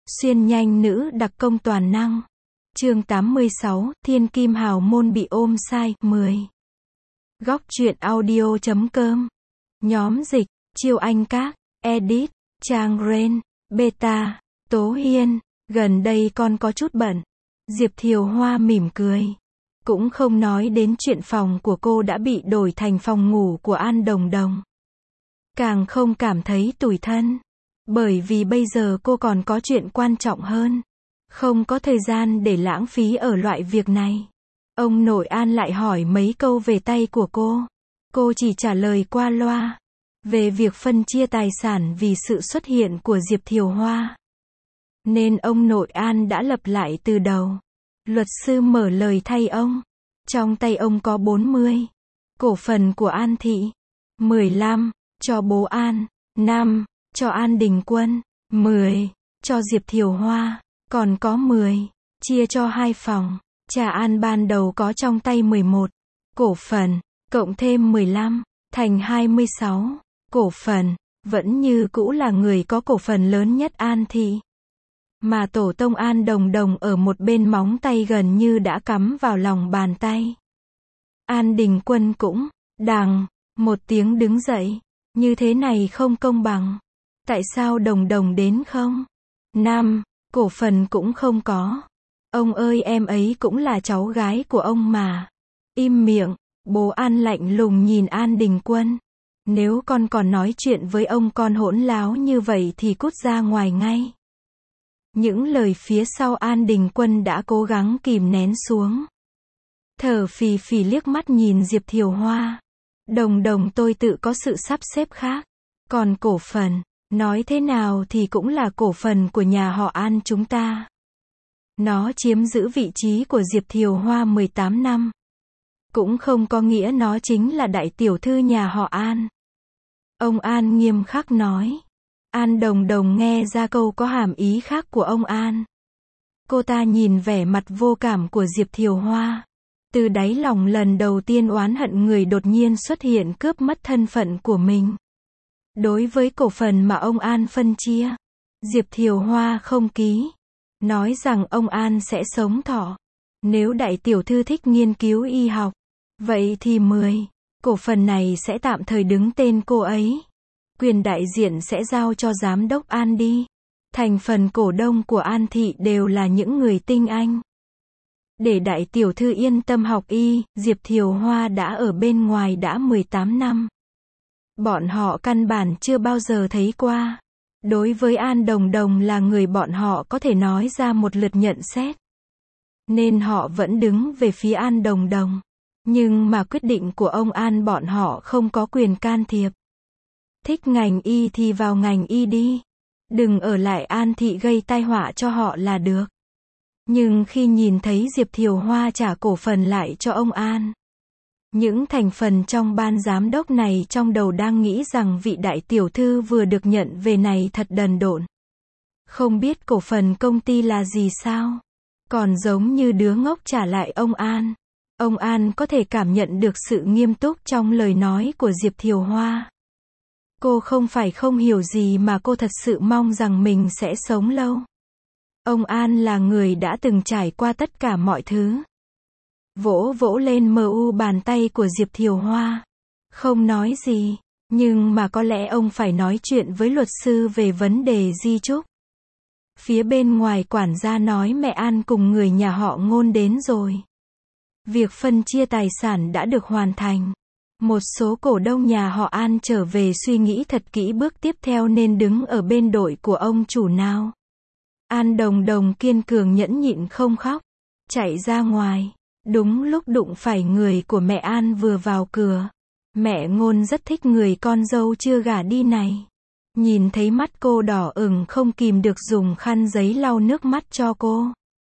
Xuyên nhanh nữ đặc công toàn năng. Chương 86, Thiên Kim Hào Môn bị ôm sai, 10. Góc truyện audio.com. Nhóm dịch, Chiêu Anh Các, Edit, Trang Ren, Beta, Tố Hiên, gần đây con có chút bận. Diệp Thiều Hoa mỉm cười. Cũng không nói đến chuyện phòng của cô đã bị đổi thành phòng ngủ của An Đồng Đồng. Càng không cảm thấy tủi thân. Bởi vì bây giờ cô còn có chuyện quan trọng hơn. Không có thời gian để lãng phí ở loại việc này. Ông nội An lại hỏi mấy câu về tay của cô. Cô chỉ trả lời qua loa. Về việc phân chia tài sản vì sự xuất hiện của Diệp Thiều Hoa. Nên ông nội An đã lập lại từ đầu. Luật sư mở lời thay ông. Trong tay ông có 40. Cổ phần của An Thị. 15. Cho bố An. 5. Cho An Đình Quân. 10. Cho Diệp Thiều Hoa. Còn có 10. Chia cho 2 phòng. Cha An ban đầu có trong tay 11. Cổ phần. Cộng thêm 15. Thành 26. Cổ phần. Vẫn như cũ là người có cổ phần lớn nhất An Thị. Mà tổ tông An Đồng Đồng ở một bên móng tay gần như đã cắm vào lòng bàn tay. An Đình Quân cũng, đằng, một tiếng đứng dậy. Như thế này không công bằng. Tại sao Đồng Đồng đến không? 5. Cổ phần cũng không có. Ông ơi, em ấy cũng là cháu gái của ông mà. Im miệng. Bố An lạnh lùng nhìn An Đình Quân. Nếu con còn nói chuyện với ông con hỗn láo như vậy thì cút ra ngoài ngay. Những lời phía sau An Đình Quân đã cố gắng kìm nén xuống. Thở phì phì liếc mắt nhìn Diệp Thiều Hoa. Đồng Đồng, tôi tự có sự sắp xếp khác. Còn cổ phần, nói thế nào thì cũng là cổ phần của nhà họ An chúng ta. Nó chiếm giữ vị trí của Diệp Thiều Hoa 18 năm. Cũng không có nghĩa nó chính là đại tiểu thư nhà họ An. Ông An nghiêm khắc nói. An Đồng Đồng nghe ra câu có hàm ý khác của ông An. Cô ta nhìn vẻ mặt vô cảm của Diệp Thiều Hoa. Từ đáy lòng lần đầu tiên oán hận người đột nhiên xuất hiện cướp mất thân phận của mình. Đối với cổ phần mà ông An phân chia, Diệp Thiều Hoa không ký. Nói rằng ông An sẽ sống thọ. Nếu đại tiểu thư thích nghiên cứu y học, vậy thì 10. Cổ phần này sẽ tạm thời đứng tên cô ấy. Quyền đại diện sẽ giao cho giám đốc An đi. Thành phần cổ đông của An Thị đều là những người tinh anh. Để đại tiểu thư yên tâm học y, Diệp Thiều Hoa đã ở bên ngoài đã 18 năm. Bọn họ căn bản chưa bao giờ thấy qua. Đối với An Đồng Đồng là người bọn họ có thể nói ra một lượt nhận xét. Nên họ vẫn đứng về phía An Đồng Đồng. Nhưng mà quyết định của ông An bọn họ không có quyền can thiệp. Thích ngành y thì vào ngành y đi. Đừng ở lại An Thị gây tai họa cho họ là được. Nhưng khi nhìn thấy Diệp Thiều Hoa trả cổ phần lại cho ông An, những thành phần trong ban giám đốc này trong đầu đang nghĩ rằng vị đại tiểu thư vừa được nhận về này thật đần độn. Không biết cổ phần công ty là gì sao? Còn giống như đứa ngốc trả lại ông An. Ông An có thể cảm nhận được sự nghiêm túc trong lời nói của Diệp Thiều Hoa. Cô không phải không hiểu gì mà cô thật sự mong rằng mình sẽ sống lâu. Ông An là người đã từng trải qua tất cả mọi thứ. Vỗ vỗ lên mu bàn tay của Diệp Thiều Hoa. Không nói gì, nhưng mà có lẽ ông phải nói chuyện với luật sư về vấn đề di chúc. Phía bên ngoài quản gia nói mẹ An cùng người nhà họ Ngôn đến rồi. Việc phân chia tài sản đã được hoàn thành. Một số cổ đông nhà họ An trở về suy nghĩ thật kỹ bước tiếp theo nên đứng ở bên đội của ông chủ nào. An Đồng Đồng kiên cường nhẫn nhịn không khóc. Chạy ra ngoài. Đúng lúc đụng phải người của mẹ An vừa vào cửa. Mẹ Ngôn rất thích người con dâu chưa gả đi này. Nhìn thấy mắt cô đỏ ửng không kìm được dùng khăn giấy lau nước mắt cho cô.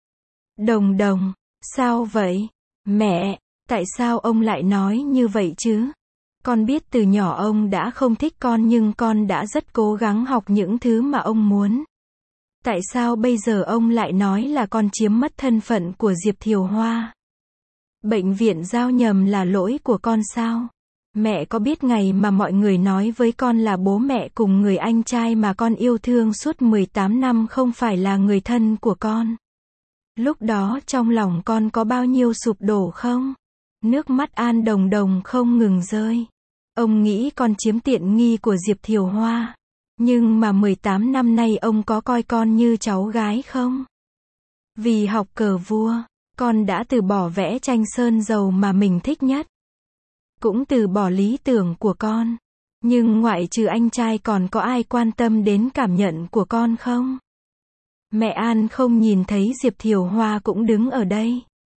Đồng Đồng, sao vậy? Mẹ, tại sao ông lại nói như vậy chứ? Con biết từ nhỏ ông đã không thích con nhưng con đã rất cố gắng học những thứ mà ông muốn. Tại sao bây giờ ông lại nói là con chiếm mất thân phận của Diệp Thiều Hoa? Bệnh viện giao nhầm là lỗi của con sao? Mẹ có biết ngày mà mọi người nói với con là bố mẹ cùng người anh trai mà con yêu thương suốt 18 năm không phải là người thân của con? Lúc đó trong lòng con có bao nhiêu sụp đổ không? Nước mắt An Đồng Đồng không ngừng rơi. Ông nghĩ con chiếm tiện nghi của Diệp Thiều Hoa. Nhưng mà 18 năm nay ông có coi con như cháu gái không? Vì học cờ vua, con đã từ bỏ vẽ tranh sơn dầu mà mình thích nhất. Cũng từ bỏ lý tưởng của con. Nhưng ngoại trừ anh trai còn có ai quan tâm đến cảm nhận của con không? Mẹ An không nhìn thấy Diệp Thiều Hoa cũng đứng ở đây.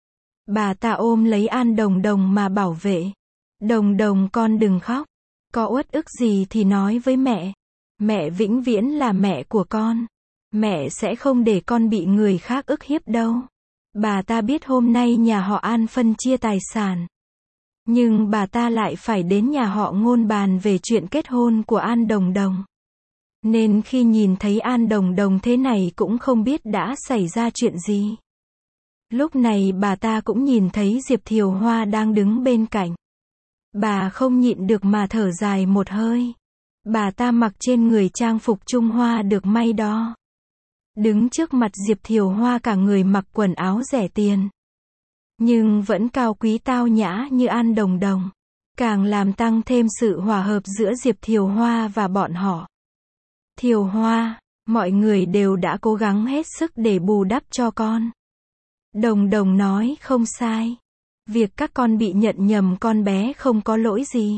Bà ta ôm lấy An Đồng Đồng mà bảo vệ. Đồng Đồng con đừng khóc. Có uất ức gì thì nói với mẹ. Mẹ vĩnh viễn là mẹ của con. Mẹ sẽ không để con bị người khác ức hiếp đâu. Bà ta biết hôm nay nhà họ An phân chia tài sản. Nhưng bà ta lại phải đến nhà họ Ngôn bàn về chuyện kết hôn của An Đồng Đồng. Nên khi nhìn thấy An Đồng Đồng thế này cũng không biết đã xảy ra chuyện gì. Lúc này bà ta cũng nhìn thấy Diệp Thiều Hoa đang đứng bên cạnh. Bà không nhịn được mà thở dài một hơi. Bà ta mặc trên người trang phục Trung Hoa được may đo. Đứng trước mặt Diệp Thiều Hoa cả người mặc quần áo rẻ tiền. Nhưng vẫn cao quý tao nhã như An Đồng Đồng. Càng làm tăng thêm sự hòa hợp giữa Diệp Thiều Hoa và bọn họ. Thiều Hoa, mọi người đều đã cố gắng hết sức để bù đắp cho con. Đồng Đồng nói không sai. Việc các con bị nhận nhầm con bé không có lỗi gì.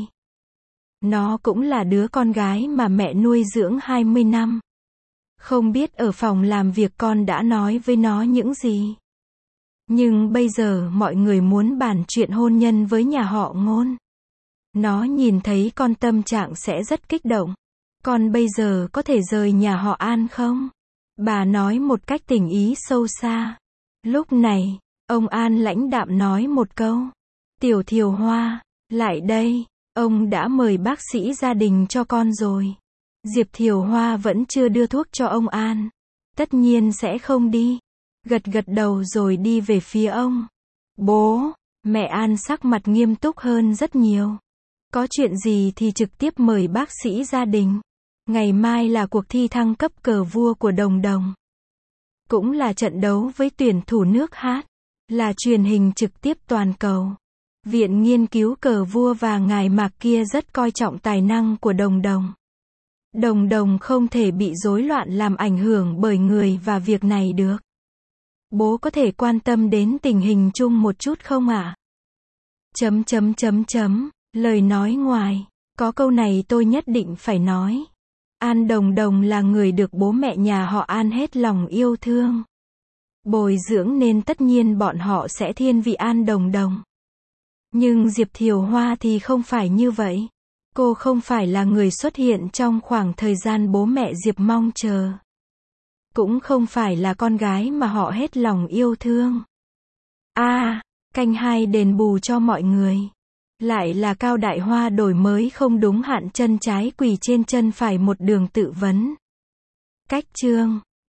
Nó cũng là đứa con gái mà mẹ nuôi dưỡng 20 năm. Không biết ở phòng làm việc con đã nói với nó những gì. Nhưng bây giờ mọi người muốn bàn chuyện hôn nhân với nhà họ Ngôn. Nó nhìn thấy con tâm trạng sẽ rất kích động. Con bây giờ có thể rời nhà họ An không? Bà nói một cách tình ý sâu xa. Lúc này, ông An lãnh đạm nói một câu. Tiểu Thiều Hoa, lại đây, ông đã mời bác sĩ gia đình cho con rồi. Diệp Thiều Hoa vẫn chưa đưa thuốc cho ông An. Tất nhiên sẽ không đi. Gật gật đầu rồi đi về phía ông. Bố, mẹ An sắc mặt nghiêm túc hơn rất nhiều. Có chuyện gì thì trực tiếp mời bác sĩ gia đình. Ngày mai là cuộc thi thăng cấp cờ vua của Đồng Đồng. Cũng là trận đấu với tuyển thủ nước Hát. Là truyền hình trực tiếp toàn cầu. Viện nghiên cứu cờ vua và ngài Mạc kia rất coi trọng tài năng của Đồng Đồng. Đồng Đồng không thể bị rối loạn làm ảnh hưởng bởi người và việc này được. Bố có thể quan tâm đến tình hình chung một chút không ạ? Lời nói ngoài. Có câu này tôi nhất định phải nói. An Đồng Đồng là người được bố mẹ nhà họ An hết lòng yêu thương. Bồi dưỡng nên tất nhiên bọn họ sẽ thiên vị An Đồng Đồng. Nhưng Diệp Thiều Hoa thì không phải như vậy. Cô không phải là người xuất hiện trong khoảng thời gian bố mẹ Diệp mong chờ. Cũng không phải là con gái mà họ hết lòng yêu thương. Canh hai đền bù cho mọi người. Lại là Cao Đại Hoa đổi mới không đúng hạn, chân trái quỳ trên chân phải, một đường tự vấn. Cách chương